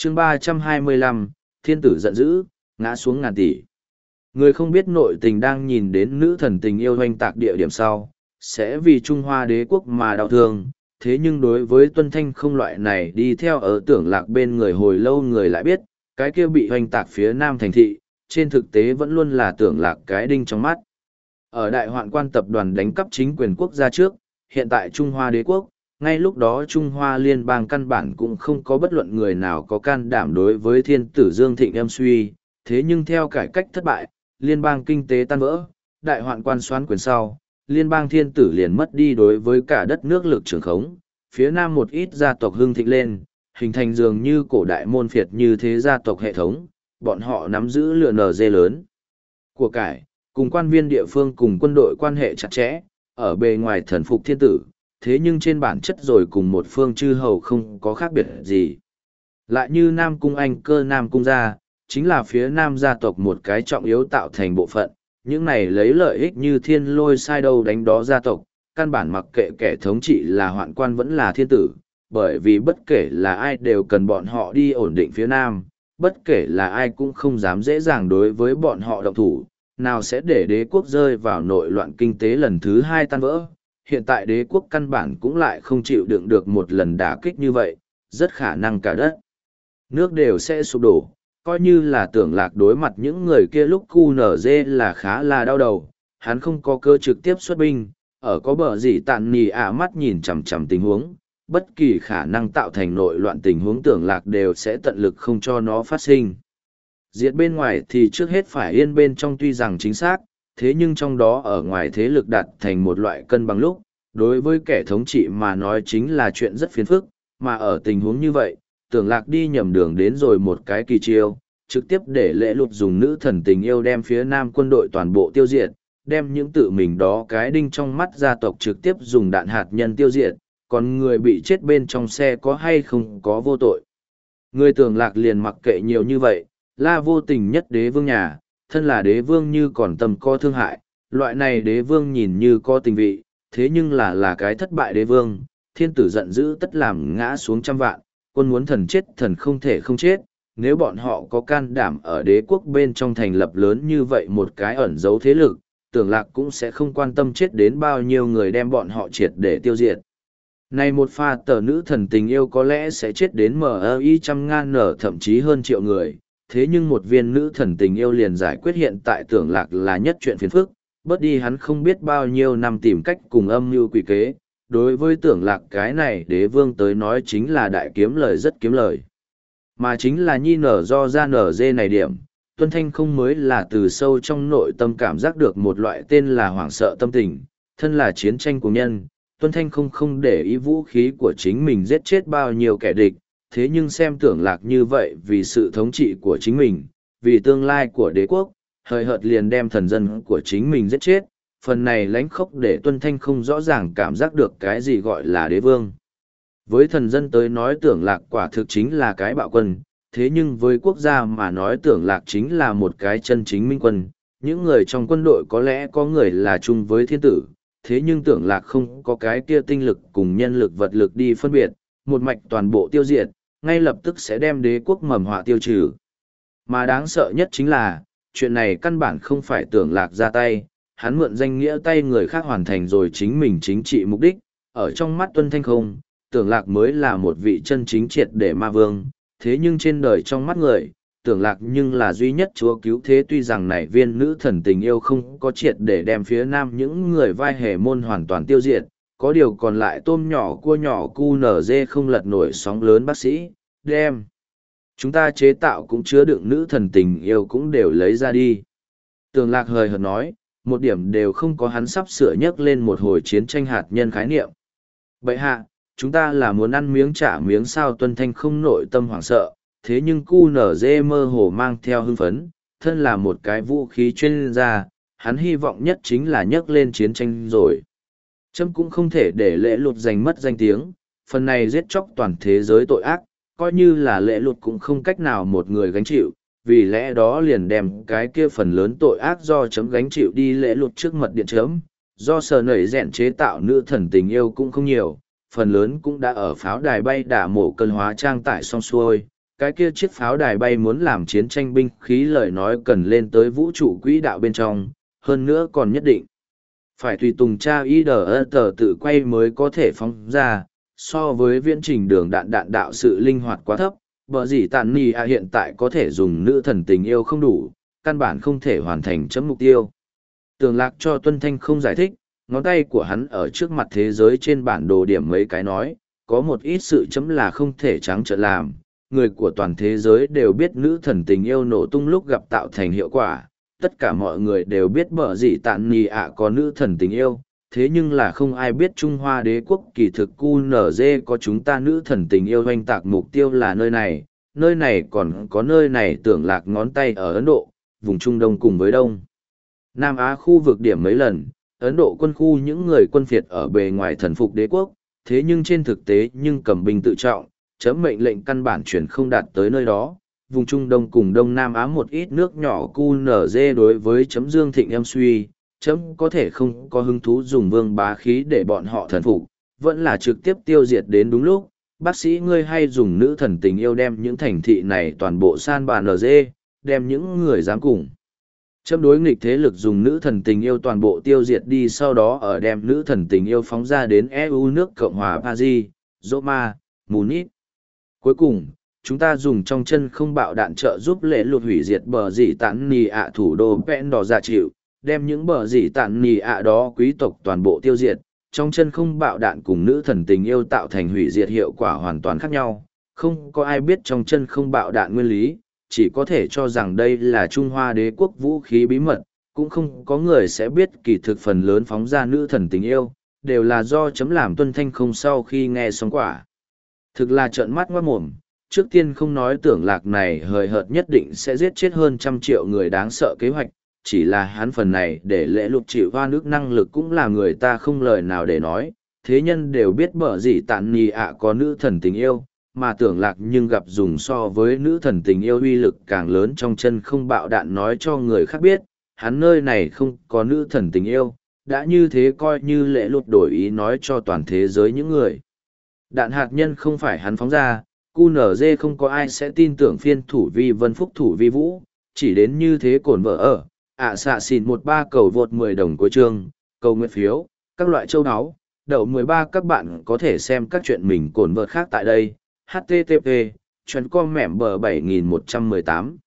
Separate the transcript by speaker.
Speaker 1: chương 325, thiên tử giận dữ, ngã xuống ngàn tỷ. Người không biết nội tình đang nhìn đến nữ thần tình yêu hoành tạc địa điểm sau, sẽ vì Trung Hoa đế quốc mà đau thương. Thế nhưng đối với Tuân Thanh không loại này đi theo ở Tưởng Lạc bên người hồi lâu người lại biết, cái kia bị hoành tạc phía nam thành thị, trên thực tế vẫn luôn là Tưởng Lạc cái đinh trong mắt. Ở đại hoạn quan tập đoàn đánh cắp chính quyền quốc gia trước, hiện tại Trung Hoa đế quốc, ngay lúc đó Trung Hoa liên bang căn bản cũng không có bất luận người nào có can đảm đối với thiên tử Dương Thịnh em suy, thế nhưng theo cải cách thất bại, liên bang kinh tế tan vỡ, đại hoạn quan soán quyền sau, liên bang thiên tử liền mất đi đối với cả đất nước lực trường khống, phía nam một ít gia tộc hưng thịnh lên, hình thành dường như cổ đại môn phiệt như thế gia tộc hệ thống, bọn họ nắm giữ lựa nở dê lớn. Của cải, cùng quan viên địa phương cùng quân đội quan hệ chặt chẽ, ở bề ngoài thần phục thiên tử, thế nhưng trên bản chất rồi cùng một phương chư hầu không có khác biệt gì. Lại như Nam Cung Anh Cơ Nam Cung gia, chính là phía Nam gia tộc một cái trọng yếu tạo thành bộ phận, những này lấy lợi ích như thiên lôi sai đâu đánh đó gia tộc, căn bản mặc kệ kẻ thống trị là hoạn quan vẫn là thiên tử, bởi vì bất kể là ai đều cần bọn họ đi ổn định phía Nam, bất kể là ai cũng không dám dễ dàng đối với bọn họ động thủ, nào sẽ để đế quốc rơi vào nội loạn kinh tế lần thứ hai tan vỡ. Hiện tại đế quốc căn bản cũng lại không chịu đựng được một lần đả kích như vậy, rất khả năng cả đất nước đều sẽ sụp đổ, coi như là Tưởng Lạc đối mặt những người kia lúc QNZ là khá là đau đầu, hắn không có cơ trực tiếp xuất binh, ở có bờ gì tạn nì mắt nhìn chằm chằm tình huống, bất kỳ khả năng tạo thành nội loạn tình huống Tưởng Lạc đều sẽ tận lực không cho nó phát sinh. Diệt bên ngoài thì trước hết phải yên bên trong tuy rằng chính xác, thế nhưng trong đó ở ngoài thế lực đạt thành một loại cân bằng lúc, đối với kẻ thống trị mà nói chính là chuyện rất phiền phức, mà ở tình huống như vậy, Tưởng Lạc đi nhầm đường đến rồi một cái kỳ chiêu, trực tiếp để Lễ Lục dùng nữ thần tình yêu đem phía Nam quân đội toàn bộ tiêu diệt, đem những tự mình đó cái đinh trong mắt gia tộc trực tiếp dùng đạn hạt nhân tiêu diệt, còn người bị chết bên trong xe có hay không có vô tội. Người Tưởng Lạc liền mặc kệ nhiều như vậy, la vô tình nhất đế vương nhà, thân là đế vương như còn tâm co thương hại, loại này đế vương nhìn như có tình vị, thế nhưng là cái thất bại đế vương, thiên tử giận dữ tất làm ngã xuống trăm vạn, quân muốn thần chết thần không thể không chết, nếu bọn họ có can đảm ở đế quốc bên trong thành lập lớn như vậy một cái ẩn giấu thế lực, Tưởng Lạc cũng sẽ không quan tâm chết đến bao nhiêu người đem bọn họ triệt để tiêu diệt. Này một pha tờ nữ thần tình yêu có lẽ sẽ chết đến MI trăm ngàn nở thậm chí hơn triệu người, thế nhưng một viên nữ thần tình yêu liền giải quyết hiện tại Tưởng Lạc là nhất chuyện phiền phức, bớt đi hắn không biết bao nhiêu năm tìm cách cùng âm mưu quỷ kế, đối với Tưởng Lạc cái này đế vương tới nói chính là đại kiếm lời rất kiếm lời. Mà chính là nhi nở do ra nở dê này điểm, Tuân Thanh không mới là từ sâu trong nội tâm cảm giác được một loại tên là hoảng sợ tâm tình, thân là chiến tranh của nhân, Tuân Thanh không để ý vũ khí của chính mình giết chết bao nhiêu kẻ địch, thế nhưng xem Tưởng Lạc như vậy vì sự thống trị của chính mình, vì tương lai của đế quốc, hời hợt liền đem thần dân của chính mình giết chết, phần này lánh khốc để Tuân Thanh không rõ ràng cảm giác được cái gì gọi là đế vương. Với thần dân tới nói Tưởng Lạc quả thực chính là cái bạo quân, thế nhưng với quốc gia mà nói Tưởng Lạc chính là một cái chân chính minh quân, những người trong quân đội có lẽ có người là chung với thiên tử, thế nhưng Tưởng Lạc không có cái kia tinh lực cùng nhân lực vật lực đi phân biệt, một mạch toàn bộ tiêu diệt, ngay lập tức sẽ đem đế quốc mầm họa tiêu trừ. Mà đáng sợ nhất chính là, chuyện này căn bản không phải Tưởng Lạc ra tay, hắn mượn danh nghĩa tay người khác hoàn thành rồi chính mình chính trị mục đích, ở trong mắt Tuân Thanh không, Tưởng Lạc mới là một vị chân chính triệt để ma vương, thế nhưng trên đời trong mắt người, Tưởng Lạc nhưng là duy nhất chúa cứu thế, tuy rằng này viên nữ thần tình yêu không có triệt để đem phía Nam những người vai hề môn hoàn toàn tiêu diệt, có điều còn lại tôm nhỏ cua nhỏ cu nở dê không lật nổi sóng lớn bác sĩ, đem. Chúng ta chế tạo cũng chứa đựng nữ thần tình yêu cũng đều lấy ra đi. Tưởng Lạc hời hợt nói, một điểm đều không có hắn sắp sửa nhấc lên một hồi chiến tranh hạt nhân khái niệm. Bậy hạ, chúng ta là muốn ăn miếng trả miếng sao? Tuân Thanh không nội tâm hoảng sợ, thế nhưng QNZ mơ hồ mang theo hưng phấn, thân là một cái vũ khí chuyên gia, hắn hy vọng nhất chính là nhấc lên chiến tranh rồi. Trâm cũng không thể để Lễ Lụt giành mất danh tiếng, phần này giết chóc toàn thế giới tội ác, coi như là Lễ Lụt cũng không cách nào một người gánh chịu, vì lẽ đó liền đem cái kia phần lớn tội ác do chấm gánh chịu đi Lễ Lụt trước mật điện chấm, do sờ nảy rèn chế tạo nữ thần tình yêu cũng không nhiều, phần lớn cũng đã ở pháo đài bay đả mổ cân hóa trang tải xong xuôi, cái kia chiếc pháo đài bay muốn làm chiến tranh binh khí lời nói cần lên tới vũ trụ quỹ đạo bên trong, hơn nữa còn nhất định phải tùy tùng cha IDR tự quay mới có thể phóng ra, so với viễn trình đường đạn đạo sự linh hoạt quá thấp, bờ gì tàn nì hiện tại có thể dùng nữ thần tình yêu không đủ, căn bản không thể hoàn thành chấm mục tiêu. Tường Lạc cho Tuân Thanh không giải thích, ngón tay của hắn ở trước mặt thế giới trên bản đồ điểm mấy cái nói, có một ít sự chấm là không thể trắng trợn làm, người của toàn thế giới đều biết nữ thần tình yêu nổ tung lúc gặp tạo thành hiệu quả, tất cả mọi người đều biết bờ gì tạn nì có nữ thần tình yêu, thế nhưng là không ai biết Trung Hoa đế quốc kỳ thực QNZ có chúng ta nữ thần tình yêu hoành tạc mục tiêu là nơi này còn có nơi này. Tưởng Lạc ngón tay ở Ấn Độ, vùng Trung Đông cùng với Đông Nam Á khu vực điểm mấy lần, Ấn Độ quân khu những người quân phiệt ở bề ngoài thần phục đế quốc, thế nhưng trên thực tế nhưng cầm binh tự trọng, chấm mệnh lệnh căn bản chuyển không đạt tới nơi đó. Vùng Trung Đông cùng Đông Nam Á một ít nước nhỏ QNZ đối với chấm Dương Thịnh em suy, chấm có thể không có hứng thú dùng vương bá khí để bọn họ thần phục, vẫn là trực tiếp tiêu diệt đến đúng lúc. Bác sĩ ngươi hay dùng nữ thần tình yêu đem những thành thị này toàn bộ san bàn LG, đem những người dám cùng chấm đối nghịch thế lực dùng nữ thần tình yêu toàn bộ tiêu diệt đi, sau đó ở đem nữ thần tình yêu phóng ra đến EU nước Cộng hòa Paris, Roma, Munich. Cuối cùng, chúng ta dùng trong chân không bạo đạn trợ giúp lễ lụt hủy diệt bờ dì tản nì thủ đô Pen đỏ giả chịu, đem những bờ dì tản nì đó quý tộc toàn bộ tiêu diệt. Trong chân không bạo đạn cùng nữ thần tình yêu tạo thành hủy diệt hiệu quả hoàn toàn khác nhau, không có ai biết trong chân không bạo đạn nguyên lý, chỉ có thể cho rằng đây là Trung Hoa đế quốc vũ khí bí mật, cũng không có người sẽ biết kỳ thực phần lớn phóng ra nữ thần tình yêu, đều là do chấm làm Tuân Thanh không sau khi nghe xong quả. Thực là trợn mắt ngoát mồm, trước tiên không nói Tưởng Lạc này hời hợt nhất định sẽ giết chết hơn 100 triệu người đáng sợ kế hoạch, chỉ là hắn phần này để lễ lục chịu hoa nước năng lực cũng là người ta không lời nào để nói, thế nhân đều biết bở gì tạn nì có nữ thần tình yêu, mà Tưởng Lạc nhưng gặp dùng so với nữ thần tình yêu uy lực càng lớn trong chân không bạo đạn nói cho người khác biết, hắn nơi này không có nữ thần tình yêu, đã như thế coi như lễ lục đổi ý nói cho toàn thế giới những người. Đạn hạt nhân không phải hắn phóng ra, QNZ không có ai sẽ tin tưởng phiên thủ vi vân phúc thủ vi vũ, chỉ đến như thế cổn vợ ở, xạ xỉn 13 cầu vượt 10 đồng cuối chương, cầu nguyện phiếu, các loại châu áo, đậu 13 các bạn có thể xem các chuyện mình cổn vợt khác tại đây, http, chuyến com mẻm bờ 7118.